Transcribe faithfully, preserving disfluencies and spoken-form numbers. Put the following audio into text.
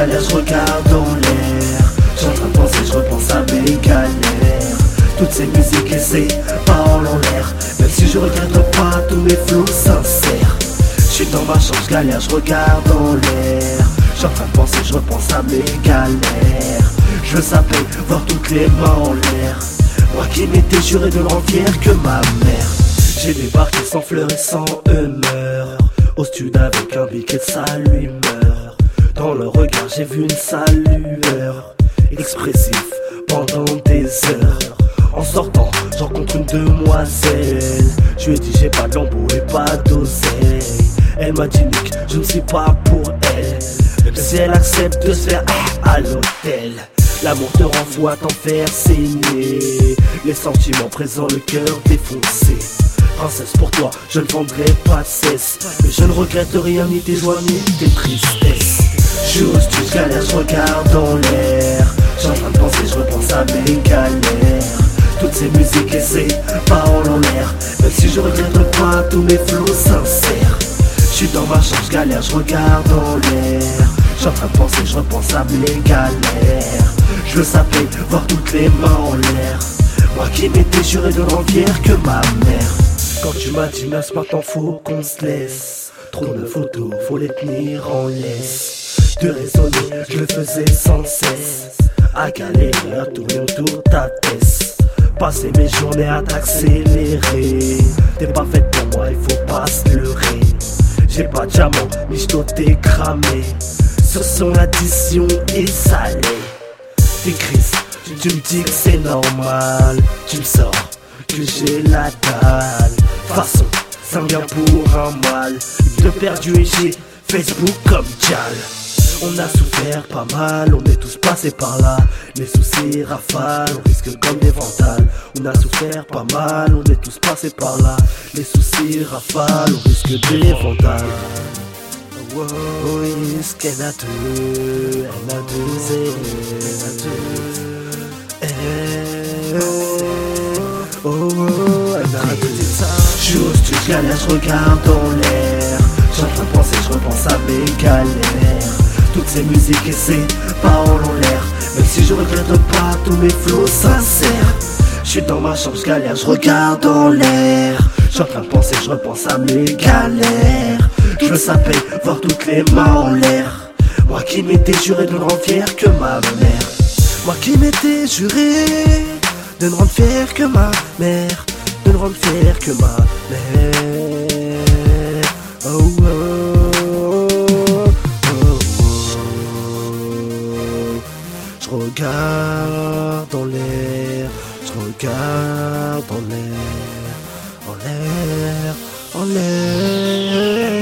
galère, je regarde dans l'air. J'suis en train de penser, je repense à mes galères. Toutes ces musiques et ces paroles en l'air. Même si je regrette pas tous mes flots sincères. J'suis dans ma chambre, j'galère, je regarde dans l'air. J'suis en train de penser, je repense à mes galères. Je veux saper, voir toutes les mains en l'air. Moi qui m'étais juré de ne rendre fier que ma mère. J'ai débarqué sans fleurs et sans humeur. Au stud avec un biquet de sale humeur. Dans le regard j'ai vu une sale lueur. Expressif pendant des heures. En sortant j'en rencontre une demoiselle. Je lui ai dit j'ai pas de lambeau et pas d'oseille. Elle m'a dit Nick, je ne suis pas pour elle. Même si elle accepte de se faire à l'hôtel. L'amour te renvoie t'en faire saigner. Les sentiments présents, le cœur défoncé. Princesse pour toi, je ne vendrai pas de cesse. Mais je ne regrette rien, ni tes joies, ni tes tristesses. Je ose, tu galères, je regarde dans l'air. J'suis en train de penser, je repense à mes galères. Toutes ces musiques et ces paroles en l'air. Même si je regrette pas tous mes flots sincères. J'suis dans ma chambre, je galère, je regarde dans l'air. J'suis en train de penser, je repense à mes galères. Je veux saper, voir toutes les mains en l'air. Moi qui m'étais juré de ne rendre fier que ma mère. Quand tu m'as dit Nas, maintenant faut qu'on se laisse. Trop de photos, faut les tenir en laisse. De raisonner, je le faisais sans cesse. À galérer, à tourner autour de ta tête. Passer mes journées à t'accélérer. T'es pas faite pour moi, il faut pas se leurrer. J'ai pas de diamant, ni j'dois t'es cramé. Ce son l'addition est salée. T'es Chris, tu me dis que c'est normal. Tu me sors que j'ai la dalle. Façon, ça me vient pour un mal. De perdu et j'ai Facebook comme Jal. On a souffert pas mal, on est tous passés par là. Les soucis rafalent, on risque comme des vandales. On a souffert pas mal, on est tous passés par là. Les soucis rafalent, on risque des vandales. Oh, oui, ce qu'elle a deux, elle a deux, elle a deux. Eh, oh, oh, elle a deux. J'ose, tu galères, je regarde dans l'air. J'suis en train de penser, je repense à mes galères. Toutes ces musiques et ces paroles en l'air. Même si je regrette pas tous mes flots sincères. J'suis dans ma chambre, je galère, je regarde dans l'air. J'suis en train de penser, je repense à mes galères. Je veux saper, voir toutes les mains en l'air. Moi qui m'étais juré de ne rendre fier que ma mère. Moi qui m'étais juré de ne rendre fier que ma mère. De ne rendre fier que ma mère. Oh, oh, oh, oh, oh. Je regarde dans l'air. Je regarde en l'air. En l'air. En l'air.